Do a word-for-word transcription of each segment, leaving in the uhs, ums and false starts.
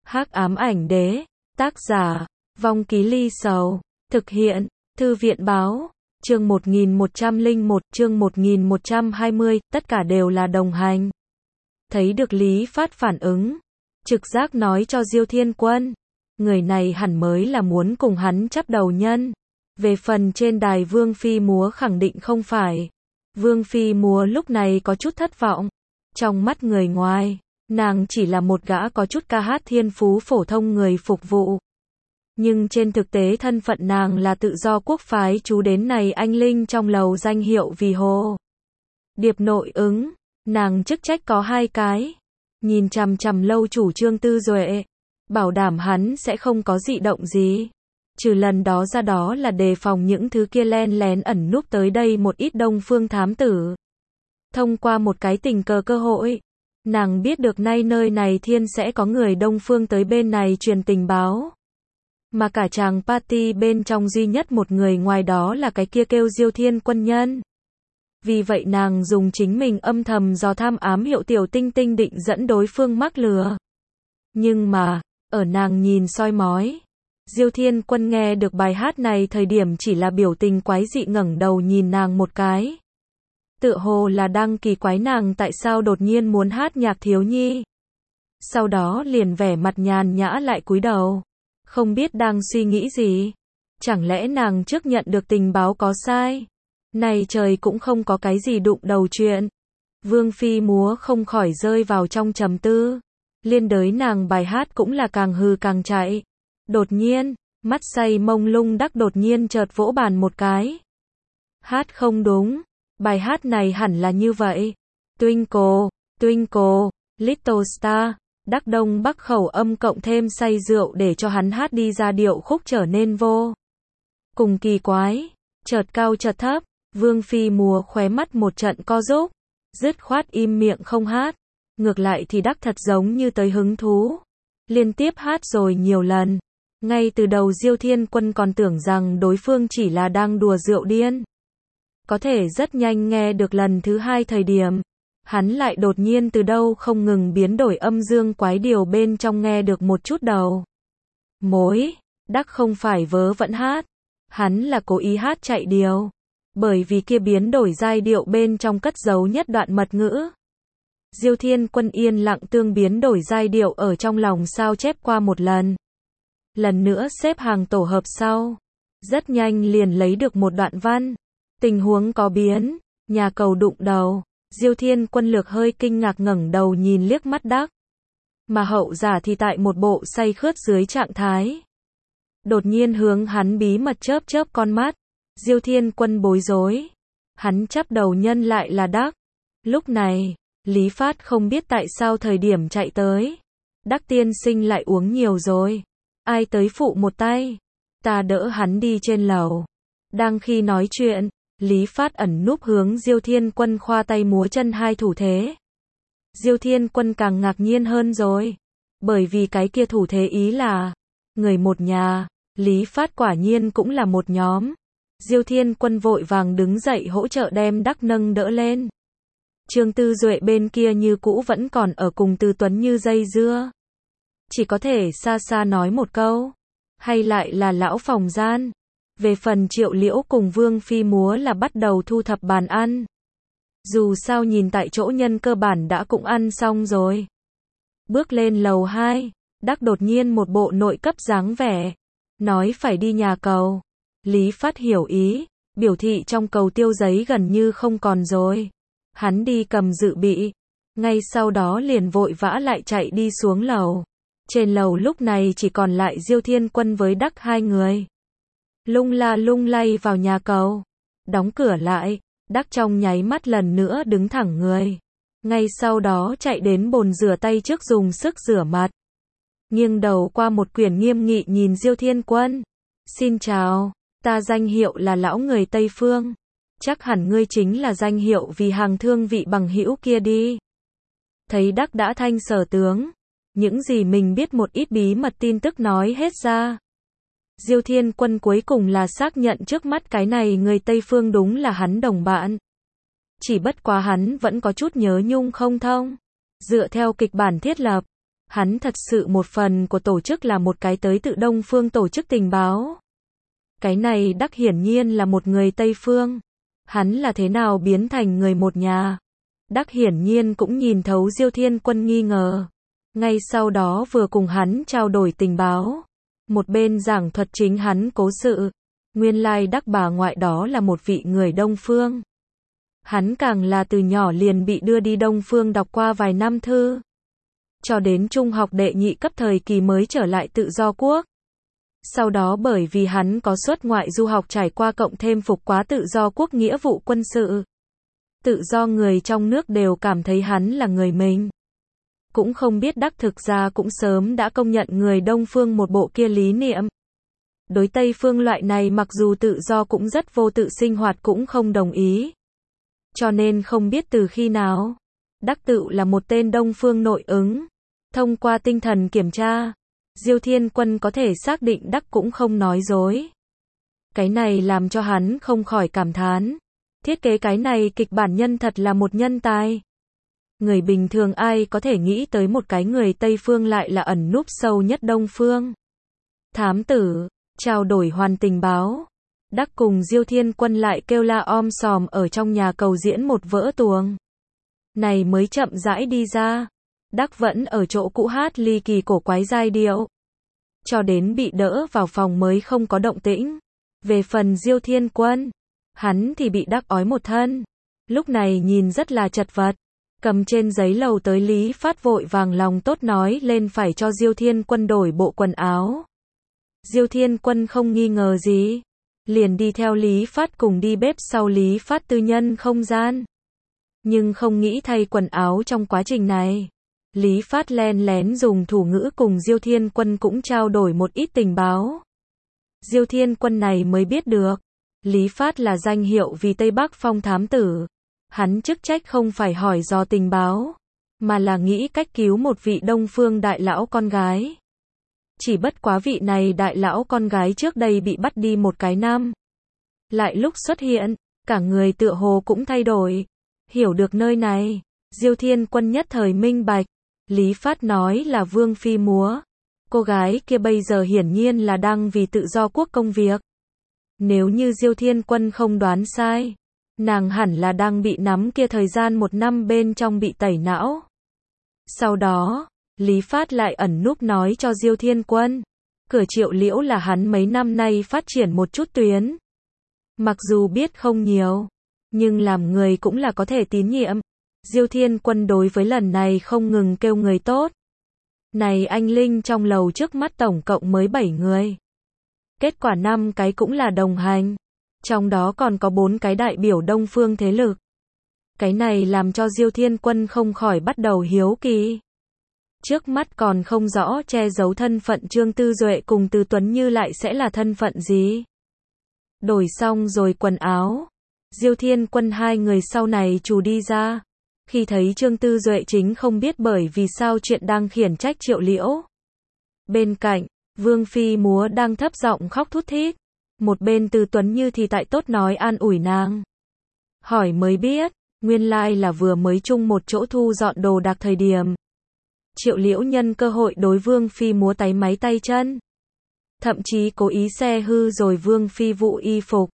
Hắc ám ảnh đế, tác giả, Vong Ký Ly Sầu, thực hiện, Thư viện báo, chương một nghìn một trăm lẻ một, chương một nghìn một trăm hai mươi, tất cả đều là đồng hành. Thấy được Lý Phát phản ứng, trực giác nói cho Diêu Thiên Quân, người này hẳn mới là muốn cùng hắn chắp đầu nhân. Về phần trên đài Vương Phi Múa khẳng định không phải. Vương Phi Múa lúc này có chút thất vọng. Trong mắt người ngoài, nàng chỉ là một gã có chút ca hát thiên phú phổ thông người phục vụ. Nhưng trên thực tế thân phận nàng là tự do quốc phái chú đến này anh linh trong lầu danh hiệu vì hồ điệp nội ứng, nàng chức trách có hai cái. Nhìn chằm chằm lâu chủ Trương Tư Duệ, bảo đảm hắn sẽ không có dị động gì. Trừ lần đó ra đó là đề phòng những thứ kia len lén ẩn núp tới đây một ít đông phương thám tử. Thông qua một cái tình cờ cơ hội, nàng biết được nay nơi này thiên sẽ có người đông phương tới bên này truyền tình báo. Mà cả chàng party bên trong duy nhất một người ngoài đó là cái kia kêu Diêu Thiên Quân nhân. Vì vậy nàng dùng chính mình âm thầm dò tham ám hiệu tiểu tinh tinh định dẫn đối phương mắc lừa. Nhưng mà, ở nàng nhìn soi mói, Diêu Thiên Quân nghe được bài hát này thời điểm chỉ là biểu tình quái dị ngẩng đầu nhìn nàng một cái. Tựa hồ là đang kỳ quái nàng tại sao đột nhiên muốn hát nhạc thiếu nhi. Sau đó liền vẻ mặt nhàn nhã lại cúi đầu. Không biết đang suy nghĩ gì. Chẳng lẽ nàng trước nhận được tình báo có sai? Này trời cũng không có cái gì đụng đầu chuyện. Vương Phi Múa không khỏi rơi vào trong trầm tư. Liên đới nàng bài hát cũng là càng hừ càng chạy. Đột nhiên, mắt say mông lung đắc đột nhiên chợt vỗ bàn một cái. Hát không đúng. Bài hát này hẳn là như vậy. Twinkle, Twinkle, Little Star. Đắc đông bắc khẩu âm cộng thêm say rượu để cho hắn hát đi ra điệu khúc trở nên vô cùng kỳ quái. Chợt cao chợt thấp. Vương Phi Múa khóe mắt một trận co rúm. Dứt khoát im miệng không hát. Ngược lại thì đắc thật giống như tới hứng thú. Liên tiếp hát rồi nhiều lần. Ngay từ đầu Diêu Thiên Quân còn tưởng rằng đối phương chỉ là đang đùa rượu điên. Có thể rất nhanh nghe được lần thứ hai thời điểm. Hắn lại đột nhiên từ đâu không ngừng biến đổi âm dương quái điều bên trong nghe được một chút đầu mối. Đắc không phải vớ vẩn hát. Hắn là cố ý hát chạy điều. Bởi vì kia biến đổi giai điệu bên trong cất giấu nhất đoạn mật ngữ. Diêu Thiên Quân yên lặng tương biến đổi giai điệu ở trong lòng sao chép qua một lần. Lần nữa xếp hàng tổ hợp sau. Rất nhanh liền lấy được một đoạn văn. Tình huống có biến. Nhà cầu đụng đầu. Diêu Thiên Quân lược hơi kinh ngạc ngẩng đầu nhìn liếc mắt Đắc. Mà hậu giả thì tại một bộ say khướt dưới trạng thái. Đột nhiên hướng hắn bí mật chớp chớp con mắt. Diêu Thiên Quân bối rối. Hắn chắp đầu nhân lại là Đắc. Lúc này, Lý Phát không biết tại sao thời điểm chạy tới. Đắc tiên sinh lại uống nhiều rồi. Ai tới phụ một tay. Ta đỡ hắn đi trên lầu. Đang khi nói chuyện, Lý Phát ẩn núp hướng Diêu Thiên Quân khoa tay múa chân hai thủ thế. Diêu Thiên Quân càng ngạc nhiên hơn rồi. Bởi vì cái kia thủ thế ý là người một nhà. Lý Phát quả nhiên cũng là một nhóm. Diêu Thiên Quân vội vàng đứng dậy hỗ trợ đem Đắc nâng đỡ lên. Trương Tư Duệ bên kia như cũ vẫn còn ở cùng Tư Tuấn như dây dưa. Chỉ có thể xa xa nói một câu. Hay lại là lão phòng gian. Về phần Triệu Liễu cùng Vương Phi Múa là bắt đầu thu thập bàn ăn. Dù sao nhìn tại chỗ nhân cơ bản đã cũng ăn xong rồi. Bước lên lầu hai, Đắc đột nhiên một bộ nội cấp dáng vẻ. Nói phải đi nhà cầu. Lý Phát hiểu ý, biểu thị trong cầu tiêu giấy gần như không còn rồi. Hắn đi cầm dự bị. Ngay sau đó liền vội vã lại chạy đi xuống lầu. Trên lầu lúc này chỉ còn lại Diêu Thiên Quân với Đắc hai người. Lung la lung lay vào nhà cầu. Đóng cửa lại. Đắc trong nháy mắt lần nữa đứng thẳng người. Ngay sau đó chạy đến bồn rửa tay trước dùng sức rửa mặt. Nghiêng đầu qua một quyển nghiêm nghị nhìn Diêu Thiên Quân. Xin chào. Ta danh hiệu là lão người Tây Phương. Chắc hẳn ngươi chính là danh hiệu vì hàng thương vị bằng hữu kia đi. Thấy Đắc đã thanh sở tướng. Những gì mình biết một ít bí mật tin tức nói hết ra. Diêu Thiên Quân cuối cùng là xác nhận trước mắt cái này người Tây Phương đúng là hắn đồng bạn. Chỉ bất quá hắn vẫn có chút nhớ nhung không thông. Dựa theo kịch bản thiết lập, Hắn thật sự một phần của tổ chức là một cái tới tự Đông Phương tổ chức tình báo. Cái này Đắc hiển nhiên là một người Tây Phương. Hắn là thế nào biến thành người một nhà? Đắc hiển nhiên cũng nhìn thấu Diêu Thiên Quân nghi ngờ. Ngay sau đó vừa cùng hắn trao đổi tình báo. Một bên giảng thuật chính hắn cố sự. Nguyên lai Đắc bà ngoại đó là một vị người Đông Phương. Hắn càng là từ nhỏ liền bị đưa đi Đông Phương đọc qua vài năm thư. Cho đến trung học đệ nhị cấp thời kỳ mới trở lại tự do quốc. Sau đó bởi vì hắn có xuất ngoại du học trải qua cộng thêm phục quá tự do quốc nghĩa vụ quân sự. Tự do người trong nước đều cảm thấy hắn là người mình. Cũng không biết Đắc thực ra cũng sớm đã công nhận người Đông Phương một bộ kia lý niệm. Đối Tây Phương loại này mặc dù tự do cũng rất vô tự sinh hoạt cũng không đồng ý. Cho nên không biết từ khi nào, Đắc tự là một tên Đông Phương nội ứng. Thông qua tinh thần kiểm tra, Diêu Thiên Quân có thể xác định Đắc cũng không nói dối. Cái này làm cho hắn không khỏi cảm thán. Thiết kế cái này kịch bản nhân thật là một nhân tài. Người bình thường ai có thể nghĩ tới một cái người Tây Phương lại là ẩn núp sâu nhất Đông Phương. Thám tử, trao đổi hoàn tình báo. Đắc cùng Diêu Thiên Quân lại kêu la om sòm ở trong nhà cầu diễn một vỡ tuồng. Này mới chậm rãi đi ra. Đắc vẫn ở chỗ cũ hát ly kỳ cổ quái giai điệu. Cho đến bị đỡ vào phòng mới không có động tĩnh. Về phần Diêu Thiên Quân, hắn thì bị Đắc ói một thân. Lúc này nhìn rất là chật vật. Cầm trên giấy lầu tới Lý Phát vội vàng lòng tốt nói lên phải cho Diêu Thiên Quân đổi bộ quần áo. Diêu Thiên Quân không nghi ngờ gì. Liền đi theo Lý Phát cùng đi bếp sau Lý Phát tư nhân không gian. Nhưng không nghĩ thay quần áo trong quá trình này. Lý Phát len lén dùng thủ ngữ cùng Diêu Thiên Quân cũng trao đổi một ít tình báo. Diêu Thiên Quân này mới biết được. Lý Phát là danh hiệu vì Tây Bắc Phong thám tử. Hắn chức trách không phải hỏi dò tình báo, mà là nghĩ cách cứu một vị Đông Phương đại lão con gái. Chỉ bất quá vị này đại lão con gái trước đây bị bắt đi một cái năm. Lại lúc xuất hiện, cả người tựa hồ cũng thay đổi. Hiểu được nơi này, Diêu Thiên Quân nhất thời minh bạch. Lý Phát nói là Vương Phi Múa. Cô gái kia bây giờ hiển nhiên là đang vì tự do quốc công việc. Nếu như Diêu Thiên Quân không đoán sai, nàng hẳn là đang bị nắm kia thời gian một năm bên trong bị tẩy não. Sau đó, Lý Phát lại ẩn núp nói cho Diêu Thiên Quân. Cửa Triệu Liễu là hắn mấy năm nay phát triển một chút tuyến. Mặc dù biết không nhiều, nhưng làm người cũng là có thể tín nhiệm. Diêu Thiên Quân đối với lần này không ngừng kêu người tốt. Này anh Linh trong lầu trước mắt tổng cộng mới bảy người. Kết quả năm cái cũng là đồng hành. Trong đó còn có bốn cái đại biểu Đông Phương thế lực. Cái này làm cho Diêu Thiên Quân không khỏi bắt đầu hiếu kỳ. Trước mắt còn không rõ che giấu thân phận Trương Tư Duệ cùng Từ Tuấn Như lại sẽ là thân phận gì. Đổi xong rồi quần áo. Diêu Thiên Quân hai người sau này trù đi ra. Khi thấy Trương Tư Duệ chính không biết bởi vì sao chuyện đang khiển trách Triệu Liễu. Bên cạnh, Vương Phi Múa đang thấp giọng khóc thút thít. Một bên Từ Tuấn Như thì tại tốt nói an ủi nàng. Hỏi mới biết, nguyên lai là vừa mới chung một chỗ thu dọn đồ đạc thời điểm. Triệu Liễu nhân cơ hội đối Vương Phi Múa táy máy tay chân. Thậm chí cố ý xe hư rồi Vương Phi Vụ y phục.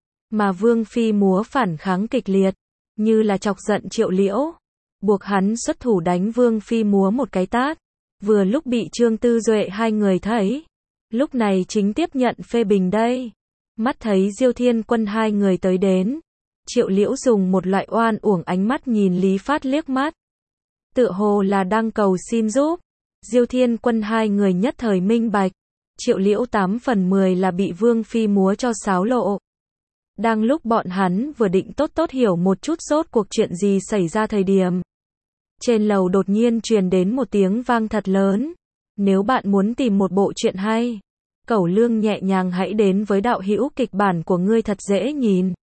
Mà Vương Phi Múa phản kháng kịch liệt, như là chọc giận Triệu Liễu. Buộc hắn xuất thủ đánh Vương Phi Múa một cái tát. Vừa lúc bị Trương Tư Duệ hai người thấy. Lúc này chính tiếp nhận phê bình đây. Mắt thấy Diêu Thiên Quân hai người tới đến. Triệu Liễu dùng một loại oan uổng ánh mắt nhìn Lý Phát liếc mắt. Tựa hồ là đang cầu xin giúp. Diêu Thiên Quân hai người nhất thời minh bạch. Triệu Liễu tám phần mười là bị Vương Phi Múa cho xáo lộ. Đang lúc bọn hắn vừa định tốt tốt hiểu một chút rốt cuộc chuyện gì xảy ra thời điểm. Trên lầu đột nhiên truyền đến một tiếng vang thật lớn. Nếu bạn muốn tìm một bộ truyện hay, Cẩu Lương nhẹ nhàng hãy đến với đạo hữu kịch bản của ngươi thật dễ nhìn.